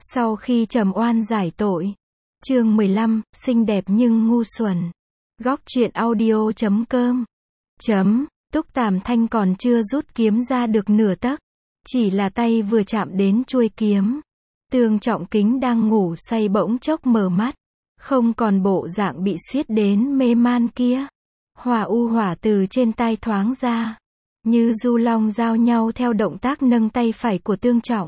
Sau khi trầm oan giải tội. Chương 15, xinh đẹp nhưng ngu xuẩn. Góc truyện audio.com. Túc Tàm Thanh còn chưa rút kiếm ra được nửa tấc. Chỉ là tay vừa chạm đến chuôi kiếm. Tương Trọng Kính đang ngủ say bỗng chốc mở mắt. Không còn bộ dạng bị siết đến mê man kia. Hỏa từ trên tai thoáng ra. Như du long giao nhau theo động tác nâng tay phải của Tương Trọng.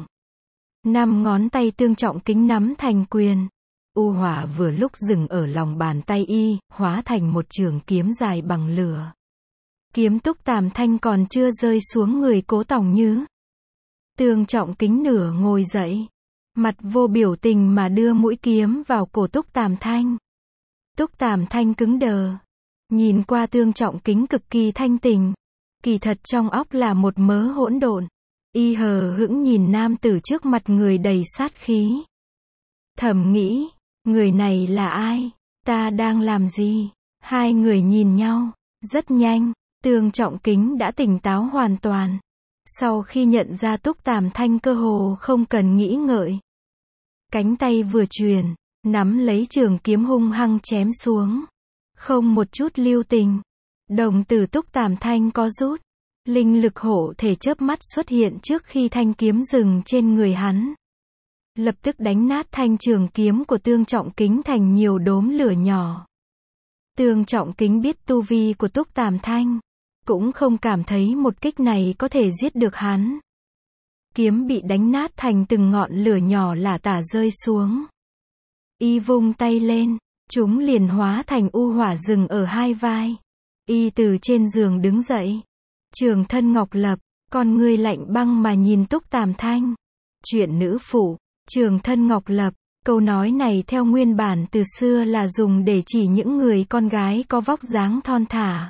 5 ngón tay Tương Trọng Kính nắm thành quyền. Hỏa vừa lúc dừng ở lòng bàn tay y, hóa thành một trường kiếm dài bằng lửa. Kiếm Túc Tàm Thanh còn chưa rơi xuống người Cố Tòng Như. Tương Trọng Kính nửa ngồi dậy. Mặt vô biểu tình mà đưa mũi kiếm vào cổ Túc Tàm Thanh. Túc Tàm Thanh cứng đờ. Nhìn qua Tương Trọng Kính cực kỳ thanh tình. Kỳ thật trong óc là một mớ hỗn độn. Y hờ hững nhìn nam tử trước mặt người đầy sát khí. Thầm nghĩ, người này là ai? Ta đang làm gì? Hai người nhìn nhau. Rất nhanh, Tương Trọng Kính đã tỉnh táo hoàn toàn. Sau khi nhận ra Túc Tàm Thanh cơ hồ không cần nghĩ ngợi. Cánh tay vừa truyền, nắm lấy trường kiếm hung hăng chém xuống. Không một chút lưu tình. Đồng tử Túc Tàm Thanh có rút. Linh lực hộ thể chớp mắt xuất hiện trước khi thanh kiếm dừng trên người hắn. Lập tức đánh nát thanh trường kiếm của Tương Trọng Kính thành nhiều đốm lửa nhỏ. Tương Trọng Kính biết tu vi của Túc Tàm Thanh. Cũng không cảm thấy một kích này có thể giết được hắn. Kiếm bị đánh nát thành từng ngọn lửa nhỏ lả tả rơi xuống. Y vung tay lên, chúng liền hóa thành hỏa rừng ở hai vai. Y từ trên giường đứng dậy. Trường thân ngọc lập, con ngươi lạnh băng mà nhìn Túc Tàm Thanh. Chuyện nữ phụ, trường thân ngọc lập, câu nói này theo nguyên bản từ xưa là dùng để chỉ những người con gái có vóc dáng thon thả.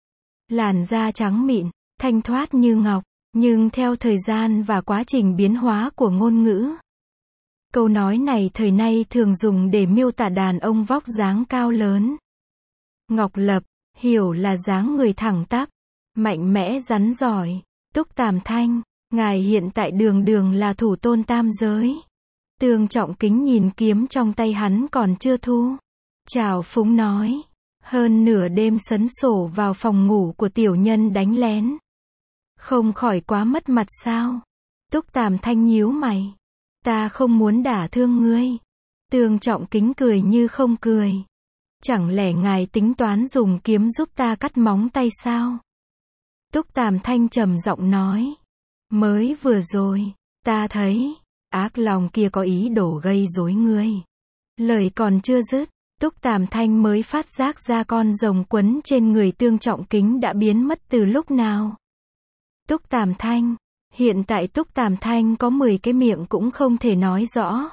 Làn da trắng mịn, thanh thoát như ngọc, nhưng theo thời gian và quá trình biến hóa của ngôn ngữ. Câu nói này thời nay thường dùng để miêu tả đàn ông vóc dáng cao lớn. Ngọc lập, hiểu là dáng người thẳng tắp, mạnh mẽ rắn giỏi. Túc Tàm Thanh, ngài hiện tại đường là thủ tôn tam giới. Tương Trọng Kính nhìn kiếm trong tay hắn còn chưa thu. Trào phúng nói. Hơn nửa đêm sấn sổ vào phòng ngủ của tiểu nhân đánh lén. Không khỏi quá mất mặt sao? Túc Tàm Thanh nhíu mày. Ta không muốn đả thương ngươi. Tương Trọng Kính cười như không cười. Chẳng lẽ ngài tính toán dùng kiếm giúp ta cắt móng tay sao? Túc Tàm Thanh trầm giọng nói. Mới vừa rồi, ta thấy, ác lòng kia có ý đồ gây rối ngươi. Lời còn chưa dứt, Túc Tàm Thanh mới phát giác ra con rồng quấn trên người Tương Trọng Kính đã biến mất từ lúc nào. Túc Tàm Thanh, hiện tại Túc Tàm Thanh có 10 cái miệng cũng không thể nói rõ.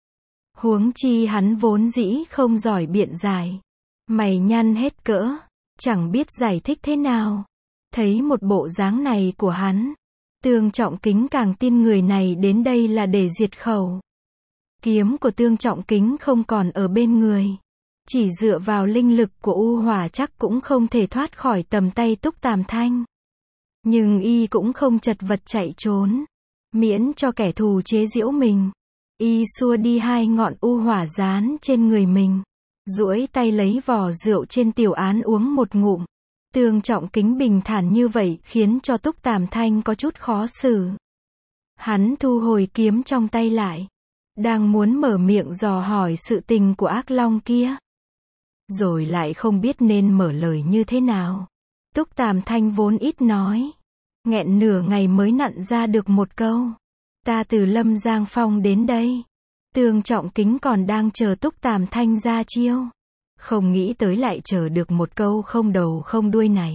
Huống chi hắn vốn dĩ không giỏi biện giải. Mày nhăn hết cỡ, chẳng biết giải thích thế nào. Thấy một bộ dáng này của hắn, Tương Trọng Kính càng tin người này đến đây là để diệt khẩu. Kiếm của Tương Trọng Kính không còn ở bên người. Chỉ dựa vào linh lực của hỏa chắc cũng không thể thoát khỏi tầm tay Túc Tàm Thanh. Nhưng y cũng không chật vật chạy trốn. Miễn cho kẻ thù chế giễu mình. Y xua đi 2 ngọn hỏa dán trên người mình. Duỗi tay lấy vò rượu trên tiểu án uống một ngụm. Tương Trọng Kính bình thản như vậy khiến cho Túc Tàm Thanh có chút khó xử. Hắn thu hồi kiếm trong tay lại. Đang muốn mở miệng dò hỏi sự tình của ác long kia. Rồi lại không biết nên mở lời như thế nào. Túc Tàm Thanh vốn ít nói. Nghẹn nửa ngày mới nặn ra được một câu. Ta từ Lâm Giang Phong đến đây. Tương Trọng Kính còn đang chờ Túc Tàm Thanh ra chiêu. Không nghĩ tới lại chờ được một câu không đầu không đuôi này.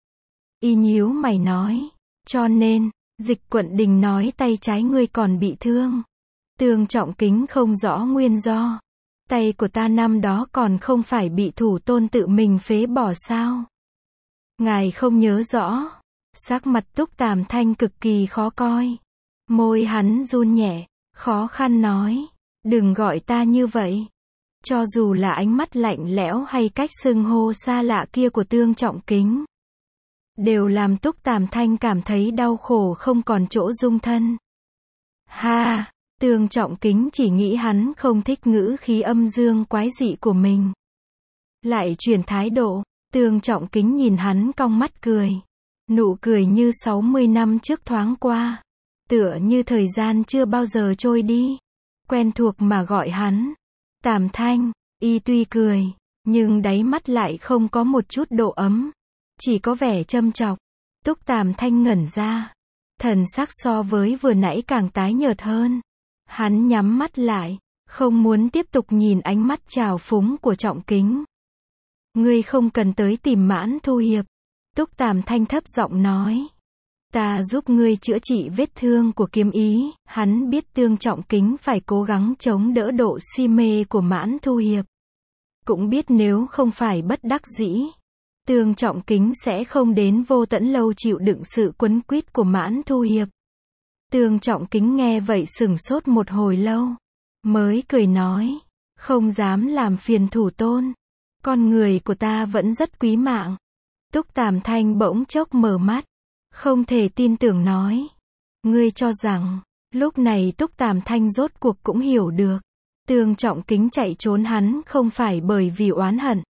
Y nhíu mày nói. Cho nên, Dịch Quận Đình nói tay trái ngươi còn bị thương. Tương Trọng Kính không rõ nguyên do. Tay của ta năm đó còn không phải bị thủ tôn tự mình phế bỏ sao? Ngài không nhớ rõ. Sắc mặt Túc Tàm Thanh cực kỳ khó coi. Môi hắn run nhẹ, khó khăn nói. Đừng gọi ta như vậy. Cho dù là ánh mắt lạnh lẽo hay cách xưng hô xa lạ kia của Tương Trọng Kính. Đều làm Túc Tàm Thanh cảm thấy đau khổ không còn chỗ dung thân. Ha! Tương Trọng Kính chỉ nghĩ hắn không thích ngữ khí âm dương quái dị của mình. Lại chuyển thái độ, Tương Trọng Kính nhìn hắn cong mắt cười. Nụ cười như 60 năm trước thoáng qua. Tựa như thời gian chưa bao giờ trôi đi. Quen thuộc mà gọi hắn. Tàm Thanh, y tuy cười, nhưng đáy mắt lại không có một chút độ ấm. Chỉ có vẻ châm chọc. Túc Tàm Thanh ngẩn ra. Thần sắc so với vừa nãy càng tái nhợt hơn. Hắn nhắm mắt lại, không muốn tiếp tục nhìn ánh mắt trào phúng của Trọng Kính. Ngươi không cần tới tìm Mãn Thu Hiệp. Túc Tàm Thanh thấp giọng nói. Ta giúp ngươi chữa trị vết thương của kiếm ý. Hắn biết Tương Trọng Kính phải cố gắng chống đỡ độ si mê của Mãn Thu Hiệp. Cũng biết nếu không phải bất đắc dĩ, Tương Trọng Kính sẽ không đến Vô Tẫn Lâu chịu đựng sự quấn quýt của Mãn Thu Hiệp. Tương Trọng Kính nghe vậy sửng sốt một hồi lâu, mới cười nói, không dám làm phiền thủ tôn. Con người của ta vẫn rất quý mạng. Túc Tàm Thanh bỗng chốc mở mắt, không thể tin tưởng nói. Ngươi cho rằng, lúc này Túc Tàm Thanh rốt cuộc cũng hiểu được. Tương Trọng Kính chạy trốn hắn không phải bởi vì oán hận,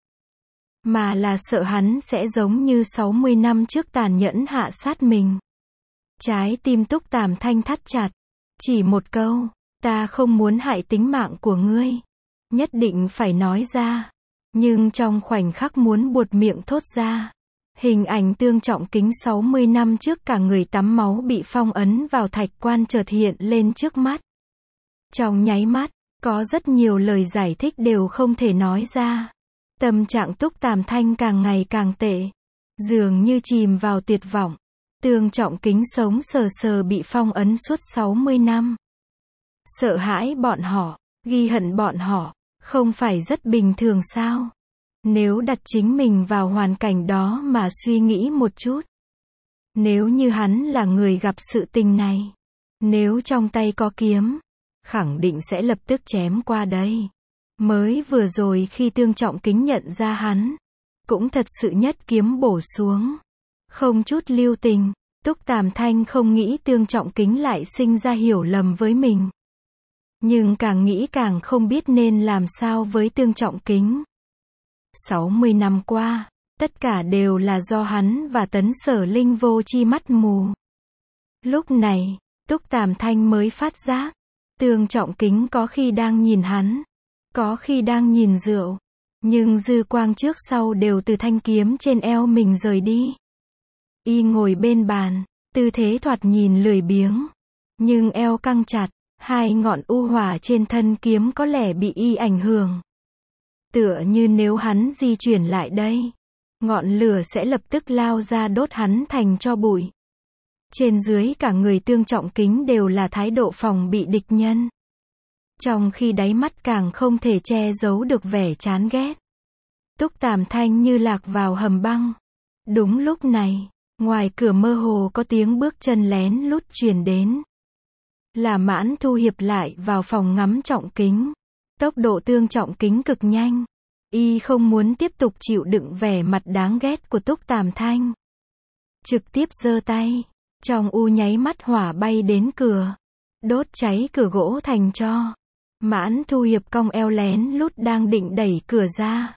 mà là sợ hắn sẽ giống như 60 năm trước tàn nhẫn hạ sát mình. Trái tim Túc Tàm Thanh thắt chặt. Chỉ một câu, ta không muốn hại tính mạng của ngươi. Nhất định phải nói ra. Nhưng trong khoảnh khắc muốn buột miệng thốt ra, hình ảnh Tương Trọng Kính 60 năm trước cả người tắm máu bị phong ấn vào thạch quan chợt hiện lên trước mắt. Trong nháy mắt, có rất nhiều lời giải thích đều không thể nói ra. Tâm trạng Túc Tàm Thanh càng ngày càng tệ. Dường như chìm vào tuyệt vọng. Tương Trọng Kính sống sờ sờ bị phong ấn suốt 60 năm. Sợ hãi bọn họ, ghi hận bọn họ, không phải rất bình thường sao? Nếu đặt chính mình vào hoàn cảnh đó mà suy nghĩ một chút. Nếu như hắn là người gặp sự tình này, nếu trong tay có kiếm, khẳng định sẽ lập tức chém qua đây. Mới vừa rồi khi Tương Trọng Kính nhận ra hắn, cũng thật sự nhất kiếm bổ xuống. Không chút lưu tình, Túc Tàm Thanh không nghĩ Tương Trọng Kính lại sinh ra hiểu lầm với mình. Nhưng càng nghĩ càng không biết nên làm sao với Tương Trọng Kính. 60 năm qua, tất cả đều là do hắn và Tấn Sở Linh vô chi mắt mù. Lúc này, Túc Tàm Thanh mới phát giác, Tương Trọng Kính có khi đang nhìn hắn, có khi đang nhìn rượu, nhưng dư quang trước sau đều từ thanh kiếm trên eo mình rời đi. Y ngồi bên bàn, tư thế thoạt nhìn lười biếng, nhưng eo căng chặt, hai ngọn u hỏa trên thân kiếm có lẽ bị y ảnh hưởng. Tựa như nếu hắn di chuyển lại đây, ngọn lửa sẽ lập tức lao ra đốt hắn thành tro bụi. Trên dưới cả người Tương Trọng Kính đều là thái độ phòng bị địch nhân. Trong khi đáy mắt càng không thể che giấu được vẻ chán ghét. Túc Tàm Thanh như lạc vào hầm băng. Đúng lúc này, ngoài cửa mơ hồ có tiếng bước chân lén lút truyền đến. Là Mãn Thu Hiệp lại vào phòng ngắm Trọng Kính. Tốc độ Tương Trọng Kính cực nhanh. Y không muốn tiếp tục chịu đựng vẻ mặt đáng ghét của Túc Tàm Thanh. Trực tiếp giơ tay. Trong u nháy mắt hỏa bay đến cửa. Đốt cháy cửa gỗ thành tro. Mãn Thu Hiệp cong eo lén lút đang định đẩy cửa ra.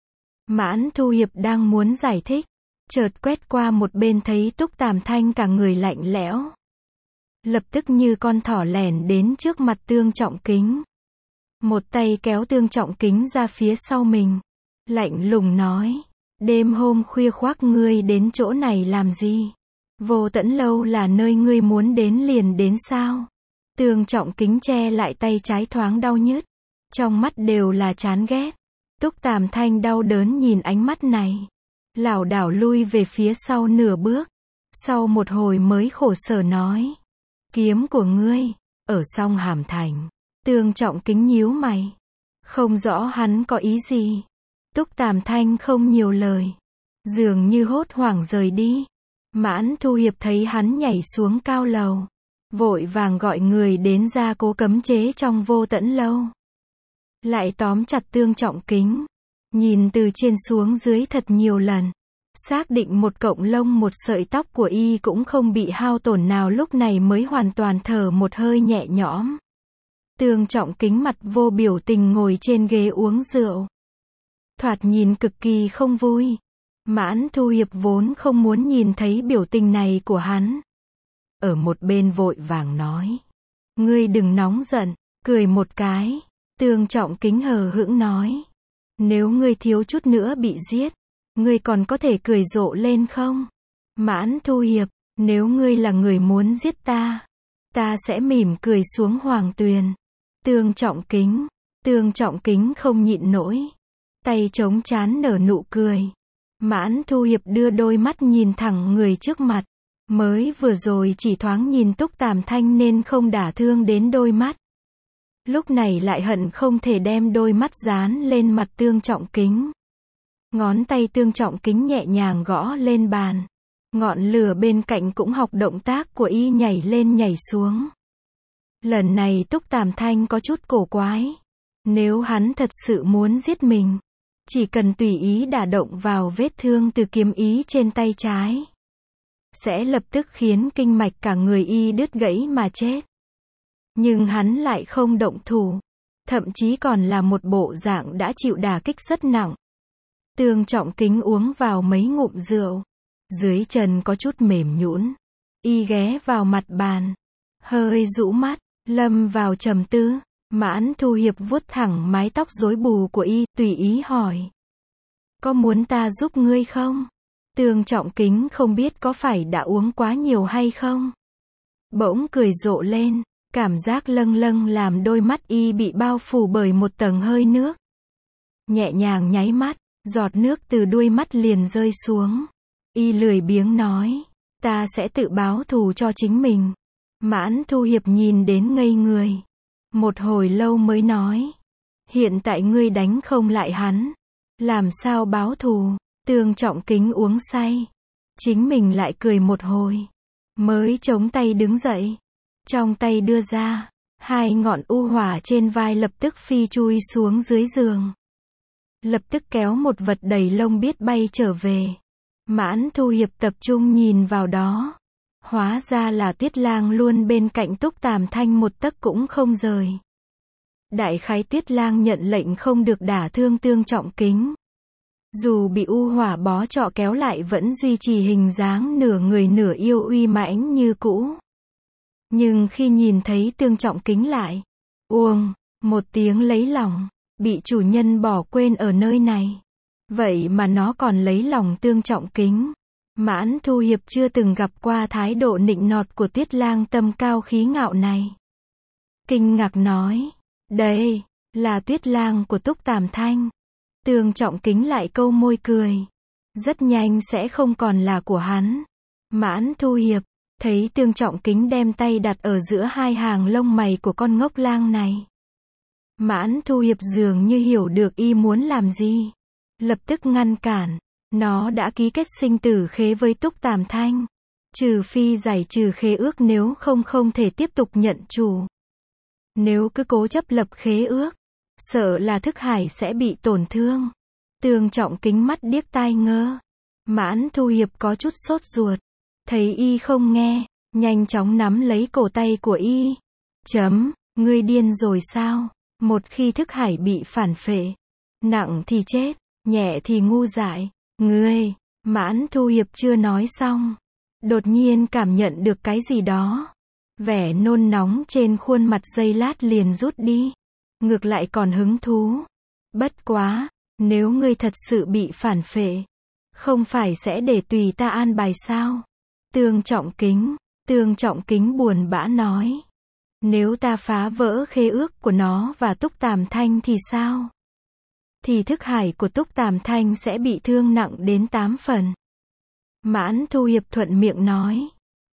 Mãn Thu Hiệp đang muốn giải thích. Chợt quét qua một bên thấy Túc Tàm Thanh cả người lạnh lẽo. Lập tức như con thỏ lẻn đến trước mặt Tương Trọng Kính. Một tay kéo Tương Trọng Kính ra phía sau mình. Lạnh lùng nói. Đêm hôm khuya khoác ngươi đến chỗ này làm gì? Vô Tẫn Lâu là nơi ngươi muốn đến liền đến sao? Tương Trọng Kính che lại tay trái thoáng đau nhức. Trong mắt đều là chán ghét. Túc Tàm Thanh đau đớn nhìn ánh mắt này. Lảo đảo lui về phía sau nửa bước. Sau một hồi mới khổ sở nói. Kiếm của ngươi, ở Song Hàm Thành. Tương Trọng Kính nhíu mày. Không rõ hắn có ý gì. Túc Tàm Thanh không nhiều lời. Dường như hốt hoảng rời đi. Mãn Thu Hiệp thấy hắn nhảy xuống cao lầu. Vội vàng gọi người đến ra cố cấm chế trong Vô Tẫn Lâu. Lại tóm chặt Tương Trọng Kính. Nhìn từ trên xuống dưới thật nhiều lần. Xác định một cọng lông một sợi tóc của y cũng không bị hao tổn nào lúc này mới hoàn toàn thở một hơi nhẹ nhõm. Tương Trọng Kính mặt vô biểu tình ngồi trên ghế uống rượu. Thoạt nhìn cực kỳ không vui. Mãn Thu Hiệp vốn không muốn nhìn thấy biểu tình này của hắn. Ở một bên vội vàng nói. Ngươi đừng nóng giận, cười một cái. Tương Trọng Kính hờ hững nói. Nếu ngươi thiếu chút nữa bị giết, ngươi còn có thể cười rộ lên không? Mãn Thu Hiệp, nếu ngươi là người muốn giết ta sẽ mỉm cười xuống hoàng tuyền. Tương Trọng Kính không nhịn nổi. Tay chống trán nở nụ cười. Mãn Thu Hiệp đưa đôi mắt nhìn thẳng người trước mặt. Mới vừa rồi chỉ thoáng nhìn Túc Tàm Thanh nên không đả thương đến đôi mắt. Lúc này lại hận không thể đem đôi mắt dán lên mặt Tương Trọng Kính. Ngón tay Tương Trọng Kính nhẹ nhàng gõ lên bàn. Ngọn lửa bên cạnh cũng học động tác của y nhảy lên nhảy xuống. Lần này Túc Tàm Thanh có chút cổ quái. Nếu hắn thật sự muốn giết mình, chỉ cần tùy ý đả động vào vết thương từ kiếm ý trên tay trái, sẽ lập tức khiến kinh mạch cả người y đứt gãy mà chết. Nhưng hắn lại không động thủ, thậm chí còn là một bộ dạng đã chịu đả kích rất nặng. Tương Trọng Kính uống vào mấy ngụm rượu, dưới chân có chút mềm nhũn, y ghé vào mặt bàn, hơi rũ mắt, lâm vào trầm tư. Mãn Thu Hiệp vuốt thẳng mái tóc rối bù của y, tùy ý hỏi. Có muốn ta giúp ngươi không? Tương Trọng Kính không biết có phải đã uống quá nhiều hay không? Bỗng cười rộ lên, cảm giác lâng lâng làm đôi mắt y bị bao phủ bởi một tầng hơi nước. Nhẹ nhàng nháy mắt, giọt nước từ đuôi mắt liền rơi xuống. Y lười biếng nói, ta sẽ tự báo thù cho chính mình. Mãn Thu Hiệp nhìn đến ngây người. Một hồi lâu mới nói, hiện tại ngươi đánh không lại hắn, làm sao báo thù? Tương Trọng Kính uống say, chính mình lại cười một hồi, mới chống tay đứng dậy, trong tay đưa ra, hai ngọn u hỏa trên vai lập tức phi chui xuống dưới giường. Lập tức kéo một vật đầy lông biết bay trở về. Mãn Thu Hiệp tập trung nhìn vào đó. Hóa ra là Tuyết Lang luôn bên cạnh Túc Tàm Thanh một tấc cũng không rời. Đại khái Tuyết Lang nhận lệnh không được đả thương Tương Trọng Kính. Dù bị u hỏa bó trọ kéo lại vẫn duy trì hình dáng nửa người nửa yêu uy mãnh như cũ. Nhưng khi nhìn thấy Tương Trọng Kính lại, uông, một tiếng lấy lòng, bị chủ nhân bỏ quên ở nơi này. Vậy mà nó còn lấy lòng Tương Trọng Kính. Mãn Thu Hiệp chưa từng gặp qua thái độ nịnh nọt của Tuyết Lang tâm cao khí ngạo này. Kinh ngạc nói, đây, là Tuyết Lang của Túc Tàm Thanh. Tương Trọng Kính lại câu môi cười. Rất nhanh sẽ không còn là của hắn. Mãn Thu Hiệp, thấy Tương Trọng Kính đem tay đặt ở giữa hai hàng lông mày của con ngốc lang này. Mãn Thu Hiệp dường như hiểu được y muốn làm gì. Lập tức ngăn cản. Nó đã ký kết sinh tử khế với Túc Tàm Thanh. Trừ phi giải trừ khế ước, nếu không không thể tiếp tục nhận chủ. Nếu cứ cố chấp lập khế ước, sợ là thức hải sẽ bị tổn thương. Tương Trọng Kính mắt điếc tai ngơ. Mãn Thu Hiệp có chút sốt ruột. Thấy y không nghe, nhanh chóng nắm lấy cổ tay của y. Ngươi điên rồi sao? Một khi thức hải bị phản phệ, nặng thì chết, nhẹ thì ngu dại. Ngươi, Mãn Thu Hiệp chưa nói xong. Đột nhiên cảm nhận được cái gì đó. Vẻ nôn nóng trên khuôn mặt giây lát liền rút đi. Ngược lại còn hứng thú. Bất quá, nếu ngươi thật sự bị phản phệ, không phải sẽ để tùy ta an bài sao? Tương Trọng Kính buồn bã nói. Nếu ta phá vỡ khế ước của nó và Túc Tàm Thanh thì sao? Thì thức hải của Túc Tàm Thanh sẽ bị thương nặng đến 8 phần. Mãn Thu Hiệp thuận miệng nói.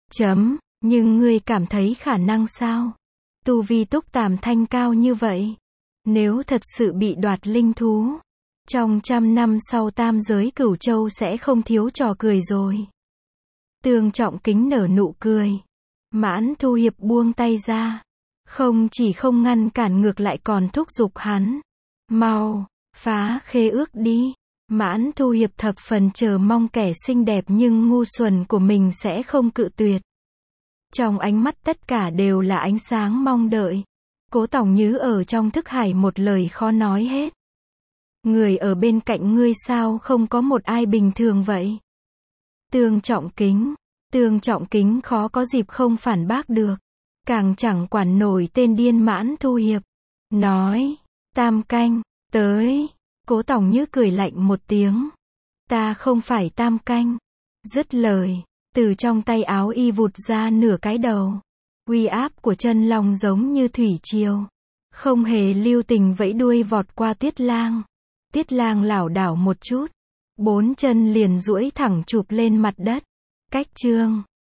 Nhưng ngươi cảm thấy khả năng sao? Tu vi Túc Tàm Thanh cao như vậy. Nếu thật sự bị đoạt linh thú, trong 100 năm sau tam giới Cửu Châu sẽ không thiếu trò cười rồi. Tương Trọng Kính nở nụ cười. Mãn Thu Hiệp buông tay ra. Không chỉ không ngăn cản, ngược lại còn thúc giục hắn. Mau, phá khế ước đi. Mãn Thu Hiệp thập phần chờ mong kẻ xinh đẹp nhưng ngu xuẩn của mình sẽ không cự tuyệt. Trong ánh mắt tất cả đều là ánh sáng mong đợi. Cố Tòng Nhứ ở trong thức hải một lời khó nói hết. Người ở bên cạnh ngươi sao không có một ai bình thường vậy? Tương Trọng Kính khó có dịp không phản bác được. Càng chẳng quản nổi tên điên Mãn Thu Hiệp. Nói, Tam Canh, tới. Cố Tòng Nhứ cười lạnh một tiếng. Ta không phải Tam Canh. Dứt lời, từ trong tay áo y vụt ra nửa cái đầu. Uy áp của chân long giống như thủy triều. Không hề lưu tình vẫy đuôi vọt qua Tiết Lang. Tiết Lang lảo đảo một chút. 4 chân liền duỗi thẳng chụp lên mặt đất. Cách chương